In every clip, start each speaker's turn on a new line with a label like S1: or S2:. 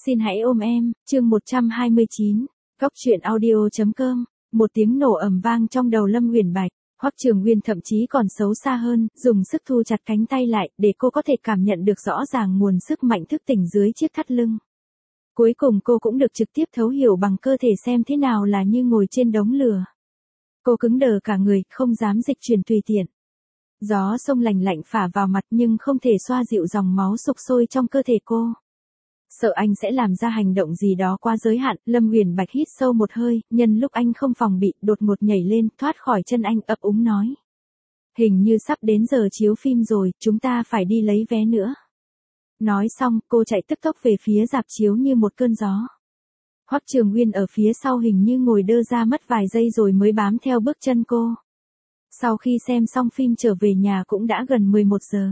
S1: Xin hãy ôm em, chương 129, Góc truyện audio.com, một tiếng nổ ầm vang trong đầu Lâm Uyển Bạch, Hoắc Trường Nguyên thậm chí còn xấu xa hơn, dùng sức thu chặt cánh tay lại, để cô có thể cảm nhận được rõ ràng nguồn sức mạnh thức tỉnh dưới chiếc thắt lưng. Cuối cùng cô cũng được trực tiếp thấu hiểu bằng cơ thể xem thế nào là như ngồi trên đống lửa. Cô cứng đờ cả người, không dám dịch chuyển tùy tiện. Gió sông lành lạnh phả vào mặt nhưng không thể xoa dịu dòng máu sục sôi trong cơ thể cô. Sợ anh sẽ làm ra hành động gì đó quá giới hạn, Lâm Uyển Bạch hít sâu một hơi, nhân lúc anh không phòng bị, đột ngột nhảy lên, thoát khỏi chân anh, ấp úng nói. Hình như sắp đến giờ chiếu phim rồi, chúng ta phải đi lấy vé nữa. Nói xong, cô chạy tức tốc về phía rạp chiếu như một cơn gió. Hoắc Trường Nguyên ở phía sau hình như ngồi đơ ra mất vài giây rồi mới bám theo bước chân cô. Sau khi xem xong phim trở về nhà cũng đã gần 11 giờ.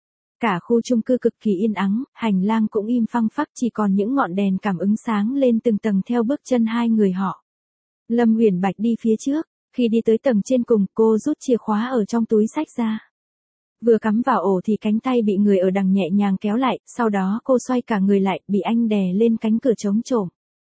S1: Cả khu chung cư cực kỳ yên ắng, hành lang cũng im phăng phắc, chỉ còn những ngọn đèn cảm ứng sáng lên từng tầng theo bước chân hai người họ. Lâm Uyển Bạch đi phía trước, khi đi tới tầng trên cùng, cô rút chìa khóa ở trong túi xách ra. Vừa cắm vào ổ thì cánh tay bị người ở đằng nhẹ nhàng kéo lại, sau đó cô xoay cả người lại, bị anh đè lên cánh cửa trống trộm.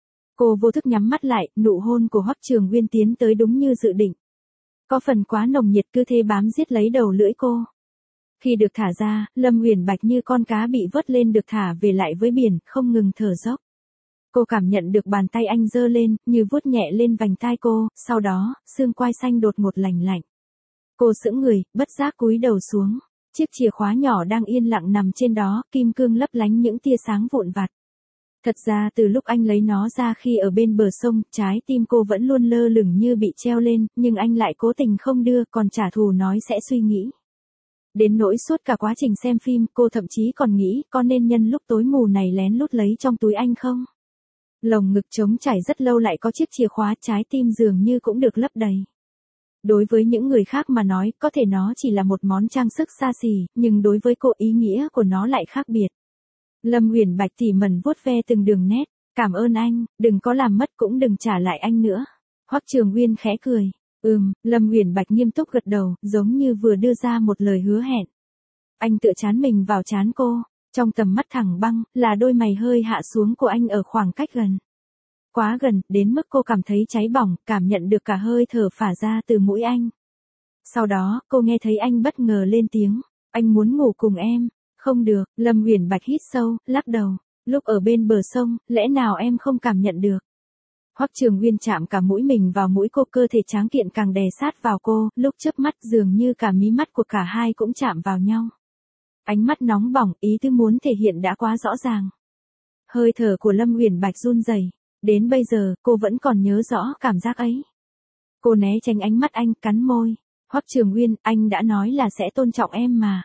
S1: Cô vô thức nhắm mắt lại, nụ hôn của Hoắc Trường Nguyên tiến tới đúng như dự định. Có phần quá nồng nhiệt, cứ thế bám giết lấy đầu lưỡi cô. Khi được thả ra, Lâm Uyển Bạch như con cá bị vớt lên được thả về lại với biển, không ngừng thở dốc. Cô cảm nhận được bàn tay anh giơ lên, như vuốt nhẹ lên vành tai cô, sau đó, xương quai xanh đột ngột lành lạnh. Cô sững người, bất giác cúi đầu xuống. Chiếc chìa khóa nhỏ đang yên lặng nằm trên đó, kim cương lấp lánh những tia sáng vụn vặt. Thật ra từ lúc anh lấy nó ra khi ở bên bờ sông, trái tim cô vẫn luôn lơ lửng như bị treo lên, nhưng anh lại cố tình không đưa, còn trả thù nói sẽ suy nghĩ. Đến nỗi suốt cả quá trình xem phim, cô thậm chí còn nghĩ có nên nhân lúc tối mù này lén lút lấy trong túi anh không? Lồng ngực trống trải rất lâu lại có chiếc chìa khóa, trái tim dường như cũng được lấp đầy. Đối với những người khác mà nói, có thể nó chỉ là một món trang sức xa xỉ, nhưng đối với cô ý nghĩa của nó lại khác biệt. Lâm Uyển Bạch tỉ mẩn vuốt ve từng đường nét, cảm ơn anh, đừng có làm mất cũng đừng trả lại anh nữa. Hoắc Trường Nguyên khẽ cười. Lâm Uyển Bạch nghiêm túc gật đầu, giống như vừa đưa ra một lời hứa hẹn. Anh tựa trán mình vào trán cô, trong tầm mắt thẳng băng, là đôi mày hơi hạ xuống của anh ở khoảng cách gần. Quá gần, đến mức cô cảm thấy cháy bỏng, cảm nhận được cả hơi thở phả ra từ mũi anh. Sau đó, cô nghe thấy anh bất ngờ lên tiếng, anh muốn ngủ cùng em. Không được, Lâm Uyển Bạch hít sâu, lắc đầu. Lúc ở bên bờ sông, lẽ nào em không cảm nhận được? Hoắc Trường Nguyên chạm cả mũi mình vào mũi cô, cơ thể tráng kiện càng đè sát vào cô, lúc chớp mắt dường như cả mí mắt của cả hai cũng chạm vào nhau. Ánh mắt nóng bỏng, ý tứ muốn thể hiện đã quá rõ ràng. Hơi thở của Lâm Uyển Bạch run rẩy, đến bây giờ cô vẫn còn nhớ rõ cảm giác ấy. Cô né tránh ánh mắt anh, cắn môi. Hoắc Trường Nguyên, anh đã nói là sẽ tôn trọng em mà.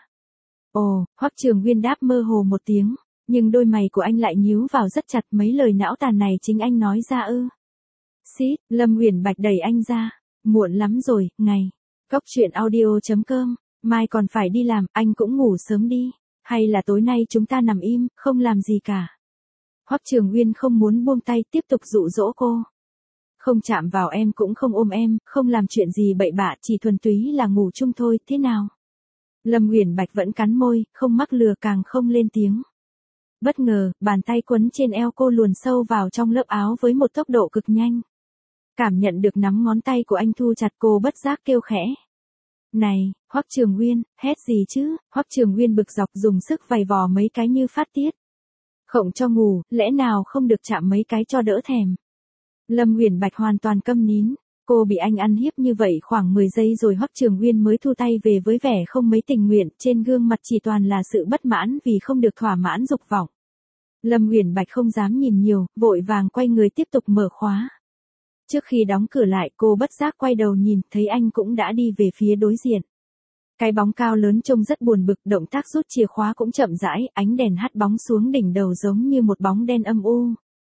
S1: Ồ, Hoắc Trường Nguyên đáp mơ hồ một tiếng, nhưng đôi mày của anh lại nhíu vào rất chặt, mấy lời não tàn này chính anh nói ra ư? Xít, Lâm Uyển Bạch đẩy anh ra. Muộn lắm rồi, ngày. Góc truyện audio.com, mai còn phải đi làm, anh cũng ngủ sớm đi. Hay là tối nay chúng ta nằm im, không làm gì cả. Hoắc Trường Nguyên không muốn buông tay, tiếp tục dụ dỗ cô. Không chạm vào em cũng không ôm em, không làm chuyện gì bậy bạ, chỉ thuần túy là ngủ chung thôi, thế nào? Lâm Uyển Bạch vẫn cắn môi, không mắc lừa càng không lên tiếng. Bất ngờ, bàn tay quấn trên eo cô luồn sâu vào trong lớp áo với một tốc độ cực nhanh. Cảm nhận được nắm ngón tay của anh thu chặt, cô bất giác kêu khẽ. Này, Hoắc Trường Nguyên, hét gì chứ? Hoắc Trường Nguyên bực dọc dùng sức vầy vò mấy cái như phát tiết. Khổng cho ngủ, lẽ nào không được chạm mấy cái cho đỡ thèm. Lâm Uyển Bạch hoàn toàn câm nín. Cô bị anh ăn hiếp như vậy khoảng 10 giây rồi Hoắc Trường Nguyên mới thu tay về với vẻ không mấy tình nguyện, trên gương mặt chỉ toàn là sự bất mãn vì không được thỏa mãn dục vọng. Lâm Uyển Bạch không dám nhìn nhiều, vội vàng quay người tiếp tục mở khóa. Trước khi đóng cửa lại, cô bất giác quay đầu nhìn, thấy anh cũng đã đi về phía đối diện. Cái bóng cao lớn trông rất buồn bực, động tác rút chìa khóa cũng chậm rãi, ánh đèn hắt bóng xuống đỉnh đầu giống như một bóng đen âm u.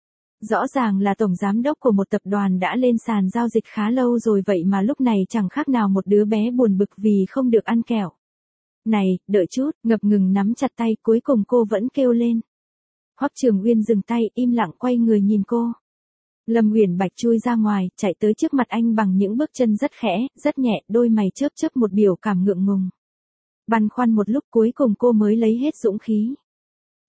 S1: Rõ ràng là tổng giám đốc của một tập đoàn đã lên sàn giao dịch khá lâu rồi, vậy mà lúc này chẳng khác nào một đứa bé buồn bực vì không được ăn kẹo. Này, đợi chút, ngập ngừng nắm chặt tay, cuối cùng cô vẫn kêu lên. Hoắc Trường Nguyên dừng tay, im lặng quay người nhìn cô. Lâm Uyển Bạch chui ra ngoài, chạy tới trước mặt anh bằng những bước chân rất khẽ, rất nhẹ, đôi mày chớp chớp một biểu cảm ngượng ngùng. Băn khoăn một lúc cuối cùng cô mới lấy hết dũng khí.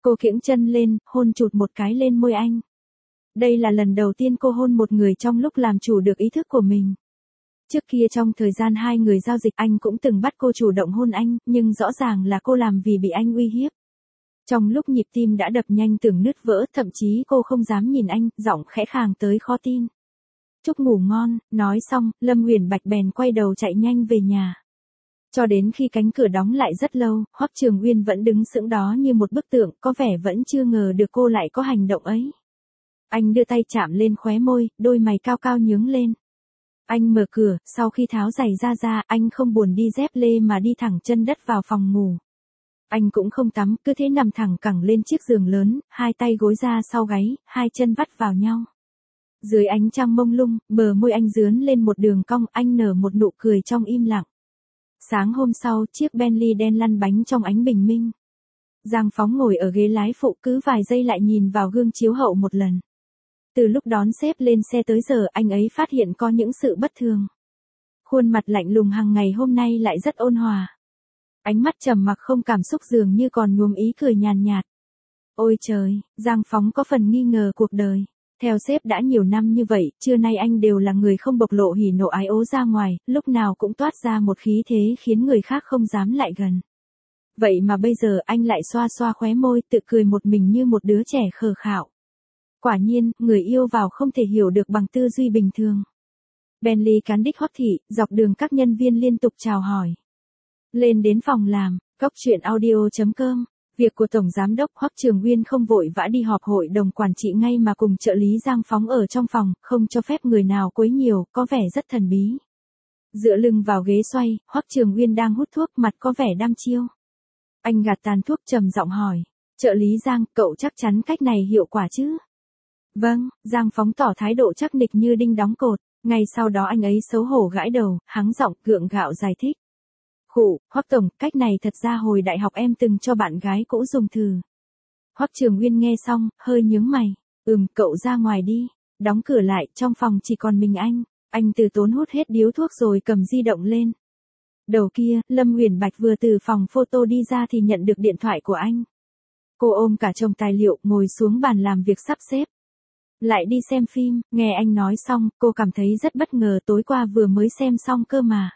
S1: Cô kiễng chân lên, hôn chụt một cái lên môi anh. Đây là lần đầu tiên cô hôn một người trong lúc làm chủ được ý thức của mình. Trước kia trong thời gian hai người giao dịch anh cũng từng bắt cô chủ động hôn anh, nhưng rõ ràng là cô làm vì bị anh uy hiếp. Trong lúc nhịp tim đã đập nhanh tưởng nứt vỡ, thậm chí cô không dám nhìn anh, giọng khẽ khàng tới khó tin. Chúc ngủ ngon, nói xong, Lâm Huyền Bạch bèn quay đầu chạy nhanh về nhà. Cho đến khi cánh cửa đóng lại rất lâu, Hoắc Trường Uyên vẫn đứng sững đó như một bức tượng, có vẻ vẫn chưa ngờ được cô lại có hành động ấy. Anh đưa tay chạm lên khóe môi, đôi mày cao cao nhướng lên. Anh mở cửa, sau khi tháo giày ra, anh không buồn đi dép lê mà đi thẳng chân đất vào phòng ngủ. Anh cũng không tắm, cứ thế nằm thẳng cẳng lên chiếc giường lớn, hai tay gối ra sau gáy, hai chân vắt vào nhau. Dưới ánh trăng mông lung, bờ môi anh dướn lên một đường cong, anh nở một nụ cười trong im lặng. Sáng hôm sau, chiếc Bentley đen lăn bánh trong ánh bình minh. Giang Phóng ngồi ở ghế lái phụ cứ vài giây lại nhìn vào gương chiếu hậu một lần. Từ lúc đón sếp lên xe tới giờ anh ấy phát hiện có những sự bất thường. Khuôn mặt lạnh lùng hàng ngày hôm nay lại rất ôn hòa. Ánh mắt trầm mặc không cảm xúc dường như còn nhuốm ý cười nhàn nhạt. Ôi trời, Giang Phóng có phần nghi ngờ cuộc đời. Theo sếp đã nhiều năm như vậy, trưa nay anh đều là người không bộc lộ hỉ nộ ái ố ra ngoài, lúc nào cũng toát ra một khí thế khiến người khác không dám lại gần. Vậy mà bây giờ anh lại xoa xoa khóe môi tự cười một mình như một đứa trẻ khờ khạo. Quả nhiên, người yêu vào không thể hiểu được bằng tư duy bình thường. Bentley cán đích Hoắc thị, dọc đường các nhân viên liên tục chào hỏi. Lên đến phòng làm, Cóc Truyện Audio.com. Việc của Tổng Giám đốc Hoắc Trường Uyên không vội vã đi họp hội đồng quản trị ngay mà cùng trợ lý Giang Phóng ở trong phòng, không cho phép người nào quấy nhiều, có vẻ rất thần bí. Dựa lưng vào ghế xoay, Hoắc Trường Uyên đang hút thuốc, mặt có vẻ đăm chiêu. Anh gạt tàn thuốc trầm giọng hỏi, trợ lý Giang, cậu chắc chắn cách này hiệu quả chứ? Vâng, Giang Phóng tỏ thái độ chắc nịch như đinh đóng cột, ngay sau đó anh ấy xấu hổ gãi đầu, hắng giọng gượng gạo giải thích. Khụ, Hoắc Tổng, cách này thật ra hồi đại học em từng cho bạn gái cũ dùng thử. Hoắc Trường Uyên nghe xong, hơi nhướng mày, cậu ra ngoài đi, đóng cửa lại, trong phòng chỉ còn mình anh từ tốn hút hết điếu thuốc rồi cầm di động lên. Đầu kia, Lâm Huyền Bạch vừa từ phòng photo đi ra thì nhận được điện thoại của anh. Cô ôm cả chồng tài liệu, ngồi xuống bàn làm việc sắp xếp. Lại đi xem phim, nghe anh nói xong, cô cảm thấy rất bất ngờ, tối qua vừa mới xem xong cơ mà.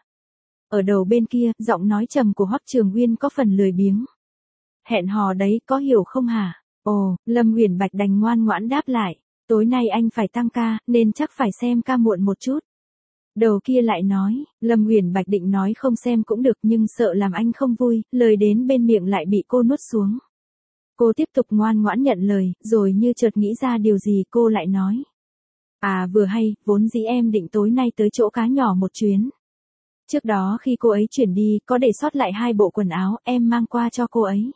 S1: Ở đầu bên kia, giọng nói trầm của Hoắc Trường Uyên có phần lười biếng. Hẹn hò đấy, có hiểu không hả? Ồ, Lâm Huyền Bạch đành ngoan ngoãn đáp lại. Tối nay anh phải tăng ca, nên chắc phải xem ca muộn một chút. Đầu kia lại nói, Lâm Huyền Bạch định nói không xem cũng được nhưng sợ làm anh không vui, lời đến bên miệng lại bị cô nuốt xuống. Cô tiếp tục ngoan ngoãn nhận lời, rồi như chợt nghĩ ra điều gì cô lại nói. À vừa hay, vốn dĩ em định tối nay tới chỗ cá nhỏ một chuyến. Trước đó khi cô ấy chuyển đi, có để sót lại 2 bộ quần áo, em mang qua cho cô ấy.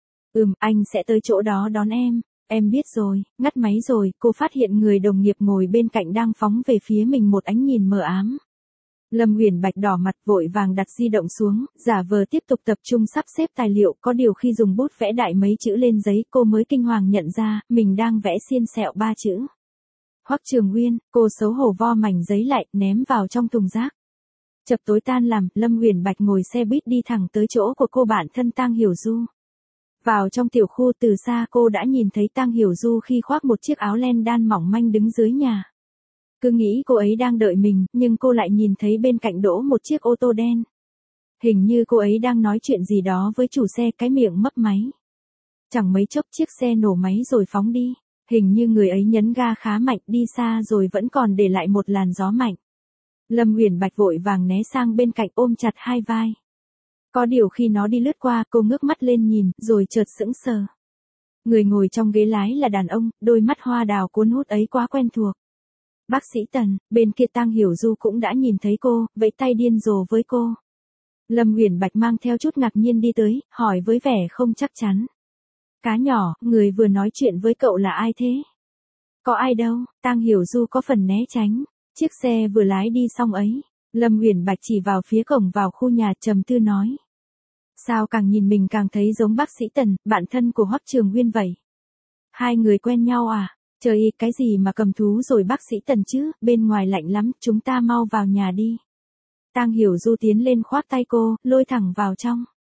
S1: Anh sẽ tới chỗ đó đón em biết rồi, ngắt máy rồi, cô phát hiện người đồng nghiệp ngồi bên cạnh đang phóng về phía mình một ánh nhìn mờ ám. Lâm Huyền Bạch đỏ mặt vội vàng đặt di động xuống, giả vờ tiếp tục tập trung sắp xếp tài liệu, có điều khi dùng bút vẽ đại mấy chữ lên giấy cô mới kinh hoàng nhận ra, mình đang vẽ xiên xẹo 3 chữ. Hoắc Trường Uyên, cô xấu hổ vo mảnh giấy lại, ném vào trong thùng rác. Chập tối tan làm, Lâm Huyền Bạch ngồi xe buýt đi thẳng tới chỗ của cô bạn thân Tang Hiểu Du. Vào trong tiểu khu từ xa cô đã nhìn thấy Tang Hiểu Du khi khoác một chiếc áo len đan mỏng manh đứng dưới nhà. Cứ nghĩ cô ấy đang đợi mình, nhưng cô lại nhìn thấy bên cạnh đỗ một chiếc ô tô đen. Hình như cô ấy đang nói chuyện gì đó với chủ xe, cái miệng mấp máy. Chẳng mấy chốc chiếc xe nổ máy rồi phóng đi. Hình như người ấy nhấn ga khá mạnh, đi xa rồi vẫn còn để lại một làn gió mạnh. Lâm Huyền Bạch vội vàng né sang bên cạnh ôm chặt hai vai. Có điều khi nó đi lướt qua cô ngước mắt lên nhìn, rồi chợt sững sờ. Người ngồi trong ghế lái là đàn ông, đôi mắt hoa đào cuốn hút ấy quá quen thuộc. Bác sĩ Tần, bên kia Tang Hiểu Du cũng đã nhìn thấy cô, vẫy tay điên rồ với cô. Lâm Huyền Bạch mang theo chút ngạc nhiên đi tới, hỏi với vẻ không chắc chắn. Cá nhỏ, người vừa nói chuyện với cậu là ai thế? Có ai đâu, Tang Hiểu Du có phần né tránh. Chiếc xe vừa lái đi xong ấy, Lâm Huyền Bạch chỉ vào phía cổng vào khu nhà trầm tư nói. Sao càng nhìn mình càng thấy giống bác sĩ Tần, bạn thân của Hoắc Trường Uyên vậy? Hai người quen nhau à? Trời ơi, cái gì mà cầm thú rồi bác sĩ Tần chứ, bên ngoài lạnh lắm, chúng ta mau vào nhà đi. Tang Hiểu Du tiến lên khoác tay cô, lôi thẳng vào trong.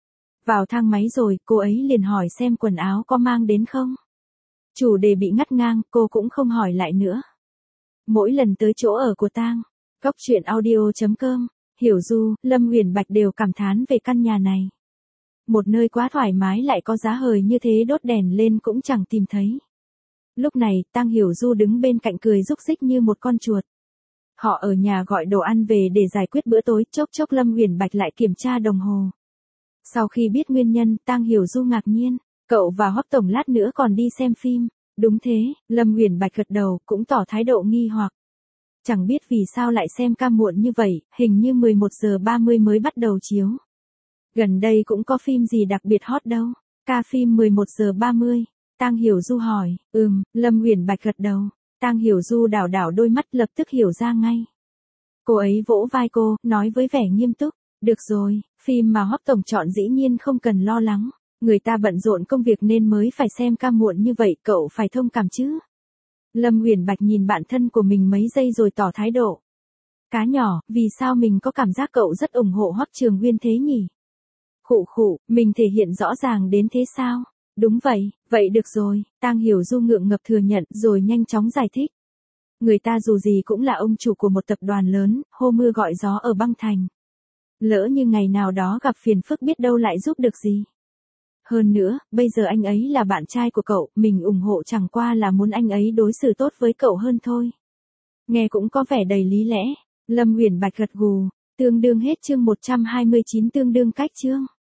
S1: Vào thang máy rồi, cô ấy liền hỏi xem quần áo có mang đến không. Chủ đề bị ngắt ngang, cô cũng không hỏi lại nữa. Mỗi lần tới chỗ ở của Tang, Góc truyện audio.com, Hiểu Du, Lâm Uyển Bạch đều cảm thán về căn nhà này. Một nơi quá thoải mái lại có giá hời như thế, đốt đèn lên cũng chẳng tìm thấy. Lúc này, Tang Hiểu Du đứng bên cạnh cười rúc rích như một con chuột. Họ ở nhà gọi đồ ăn về để giải quyết bữa tối, chốc chốc Lâm Uyển Bạch lại kiểm tra đồng hồ. Sau khi biết nguyên nhân, Tang Hiểu Du ngạc nhiên, cậu và Hoắc tổng lát nữa còn đi xem phim. Đúng thế, Lâm Uyển Bạch gật đầu, cũng tỏ thái độ nghi hoặc. Chẳng biết vì sao lại xem ca muộn như vậy, hình như 11:30 mới bắt đầu chiếu. Gần đây cũng có phim gì đặc biệt hot đâu. Ca phim 11:30. Tang Hiểu Du hỏi. Lâm Uyển Bạch gật đầu. Tang Hiểu Du đảo đảo đôi mắt, lập tức hiểu ra ngay. Cô ấy vỗ vai cô, nói với vẻ nghiêm túc. Được rồi, phim mà Hoắc tổng chọn dĩ nhiên không cần lo lắng. Người ta bận rộn công việc nên mới phải xem ca muộn như vậy, cậu phải thông cảm chứ. Lâm Uyển Bạch nhìn bạn thân của mình mấy giây rồi tỏ thái độ. Cá nhỏ, vì sao mình có cảm giác cậu rất ủng hộ Hoắc Trường Uyên thế nhỉ? Khụ khụ, mình thể hiện rõ ràng đến thế sao? Đúng vậy, vậy được rồi, Tang Hiểu Du ngượng ngập thừa nhận rồi nhanh chóng giải thích. Người ta dù gì cũng là ông chủ của một tập đoàn lớn, hô mưa gọi gió ở băng thành. Lỡ như ngày nào đó gặp phiền phức biết đâu lại giúp được gì. Hơn nữa, bây giờ anh ấy là bạn trai của cậu, mình ủng hộ chẳng qua là muốn anh ấy đối xử tốt với cậu hơn thôi. Nghe cũng có vẻ đầy lý lẽ. Lâm Uyển Bạch gật gù, tương đương hết chương 129, tương đương cách chương.